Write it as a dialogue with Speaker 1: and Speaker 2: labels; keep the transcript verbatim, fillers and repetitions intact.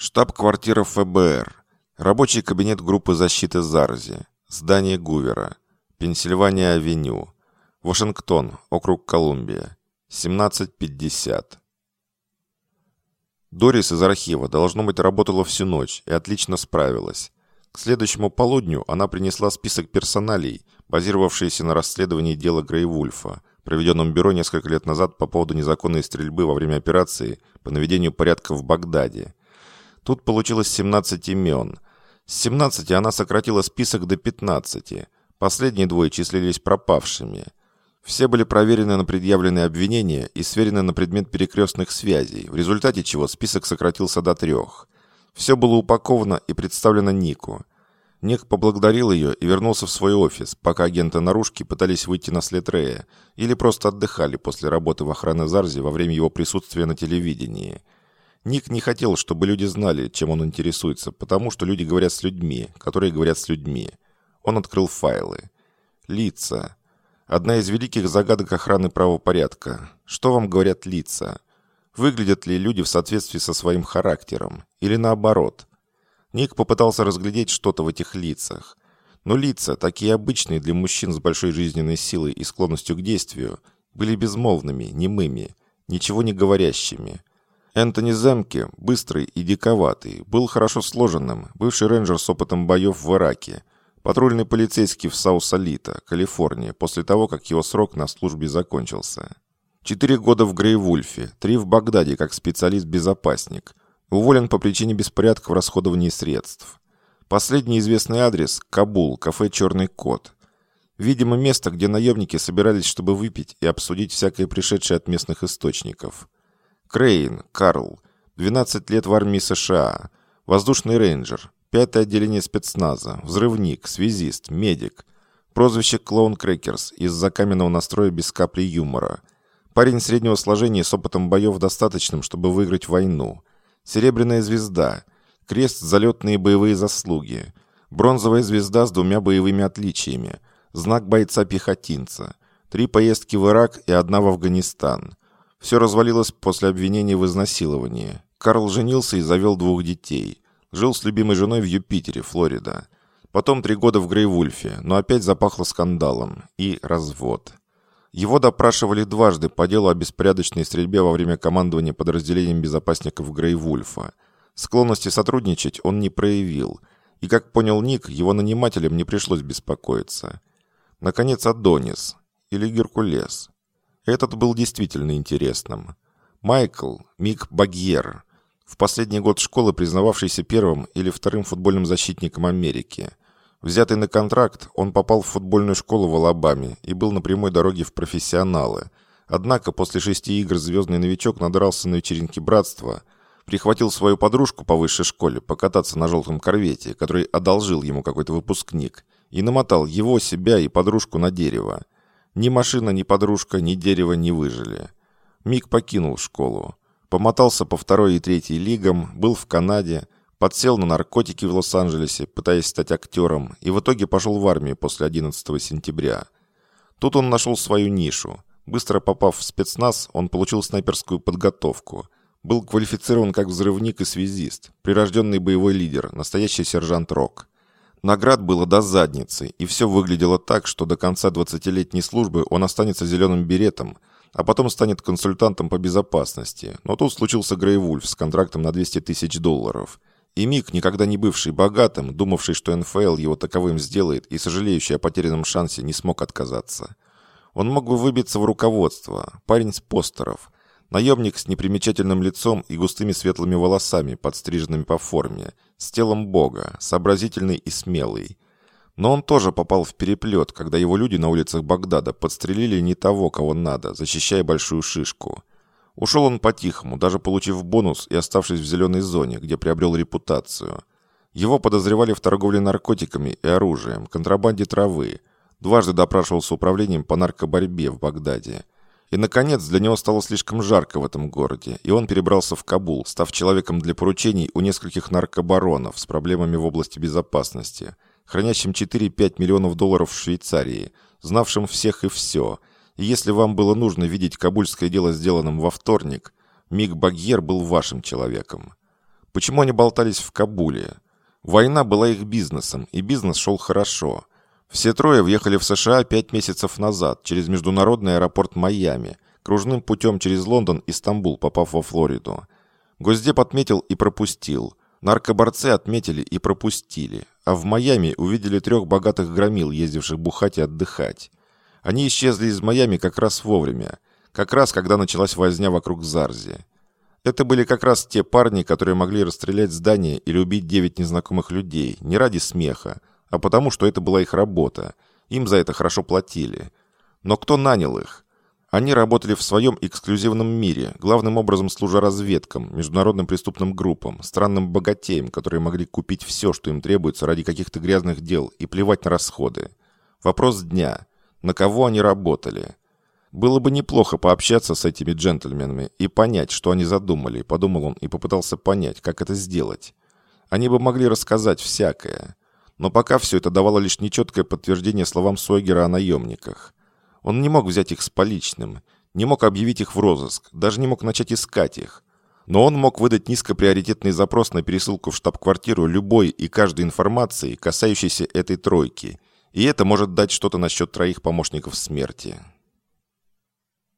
Speaker 1: Штаб-квартира ФБР. Рабочий кабинет группы защиты Зарзи. Здание Гувера. Пенсильвания-авеню. Вашингтон, округ Колумбия. семнадцать пятьдесят. Дорис из архива, должно быть, работала всю ночь и отлично справилась. К следующему полудню она принесла список персоналей, базировавшийся на расследовании дела Грейвульфа, проведенном бюро несколько лет назад по поводу незаконной стрельбы во время операции по наведению порядка в Багдаде. Тут получилось семнадцать имен. С семнадцати она сократила список до пятнадцати. Последние двое числились пропавшими. Все были проверены на предъявленные обвинения и сверены на предмет перекрестных связей, в результате чего список сократился до трех. Все было упаковано и представлено Нику. Ник поблагодарил ее и вернулся в свой офис, пока агенты наружки пытались выйти на след Рэя или просто отдыхали после работы в охране Зарзи во время его присутствия на телевидении. Ник не хотел, чтобы люди знали, чем он интересуется, потому что люди говорят с людьми, которые говорят с людьми. Он открыл файлы. Лица. Одна из великих загадок охраны правопорядка. Что вам говорят лица? Выглядят ли люди в соответствии со своим характером? Или наоборот? Ник попытался разглядеть что-то в этих лицах. Но лица, такие обычные для мужчин с большой жизненной силой и склонностью к действию, были безмолвными, немыми, ничего не говорящими. Энтони Земке, быстрый и диковатый, был хорошо сложенным, бывший рейнджер с опытом боев в Ираке, патрульный полицейский в Саус-Алито, Калифорния, после того, как его срок на службе закончился. Четыре года в Грейвульфе, три в Багдаде как специалист-безопасник. Уволен по причине беспорядка в расходовании средств. Последний известный адрес – Кабул, кафе «Черный кот». Видимо, место, где наемники собирались, чтобы выпить и обсудить всякое пришедшее от местных источников. Крейн, Карл, двенадцать лет в армии США, воздушный рейнджер, пятое отделение спецназа, взрывник, связист, медик, прозвище Клоун Крекерс из-за каменного настроя без капли юмора, парень среднего сложения с опытом боев достаточным, чтобы выиграть войну, серебряная звезда, крест за летные боевые заслуги, бронзовая звезда с двумя боевыми отличиями, знак бойца-пехотинца, три поездки в Ирак и одна в Афганистан. Все развалилось после обвинения в изнасиловании. Карл женился и завел двух детей. Жил с любимой женой в Юпитере, Флорида. Потом три года в Грейвульфе, но опять запахло скандалом. И развод. Его допрашивали дважды по делу о беспорядочной стрельбе во время командования подразделением безопасников Грейвульфа. Склонности сотрудничать он не проявил. И, как понял Ник, его нанимателям не пришлось беспокоиться. Наконец, Адонис. Или Геркулес. Этот был действительно интересным. Майкл Мик Багьер, в последний год школы признававшийся первым или вторым футбольным защитником Америки. Взятый на контракт, он попал в футбольную школу в Алабаме и был на прямой дороге в профессионалы. Однако после шести игр звездный новичок надрался на вечеринке братства, прихватил свою подружку по высшей школе покататься на желтом корвете, который одолжил ему какой-то выпускник, и намотал его, себя и подружку на дерево. Ни машина, ни подружка, ни дерево не выжили. Мик покинул школу. Помотался по второй и третьей лигам, был в Канаде, подсел на наркотики в Лос-Анджелесе, пытаясь стать актером, и в итоге пошел в армию после одиннадцатого сентября. Тут он нашел свою нишу. Быстро попав в спецназ, он получил снайперскую подготовку. Был квалифицирован как взрывник и связист, прирожденный боевой лидер, настоящий сержант Рок. Наград было до задницы, и все выглядело так, что до конца двадцатилетней службы он останется зеленым беретом, а потом станет консультантом по безопасности. Но тут случился Грейвульф с контрактом на двести тысяч долларов. И Мик, никогда не бывший богатым, думавший, что эн эф эл его таковым сделает и сожалеющий о потерянном шансе, не смог отказаться. Он мог бы выбиться в руководство, парень с постеров, наемник с непримечательным лицом и густыми светлыми волосами, подстриженными по форме, с телом бога, сообразительный и смелый. Но он тоже попал в переплет, когда его люди на улицах Багдада подстрелили не того, кого надо, защищая большую шишку. Ушел он по-тихому, даже получив бонус и оставшись в зеленой зоне, где приобрел репутацию. Его подозревали в торговле наркотиками и оружием, контрабанде травы. Дважды допрашивался управлением по наркоборьбе в Багдаде. И, наконец, для него стало слишком жарко в этом городе, и он перебрался в Кабул, став человеком для поручений у нескольких наркобаронов с проблемами в области безопасности, хранящим четыре-пять миллионов долларов в Швейцарии, знавшим всех и все. И если вам было нужно видеть кабульское дело сделанным во вторник, Мик Багьер был вашим человеком. Почему они болтались в Кабуле? Война была их бизнесом, и бизнес шел хорошо. Все трое въехали в США пять месяцев назад через международный аэропорт Майами, кружным путем через Лондон и Стамбул, попав во Флориду. Госдеп отметил и пропустил. Наркоборцы отметили и пропустили. А в Майами увидели трех богатых громил, ездивших бухать и отдыхать. Они исчезли из Майами как раз вовремя. Как раз, когда началась возня вокруг Зарзи. Это были как раз те парни, которые могли расстрелять здание или убить девять незнакомых людей, не ради смеха, а потому, что это была их работа. Им за это хорошо платили. Но кто нанял их? Они работали в своем эксклюзивном мире, главным образом служа разведкам, международным преступным группам, странным богатеям, которые могли купить все, что им требуется ради каких-то грязных дел, и плевать на расходы. Вопрос дня. На кого они работали? Было бы неплохо пообщаться с этими джентльменами и понять, что они задумали, подумал он и попытался понять, как это сделать. Они бы могли рассказать всякое. Но пока все это давало лишь нечеткое подтверждение словам Сойгера о наемниках. Он не мог взять их с поличным, не мог объявить их в розыск, даже не мог начать искать их. Но он мог выдать низкоприоритетный запрос на пересылку в штаб-квартиру любой и каждой информации, касающейся этой тройки. И это может дать что-то насчет троих помощников смерти.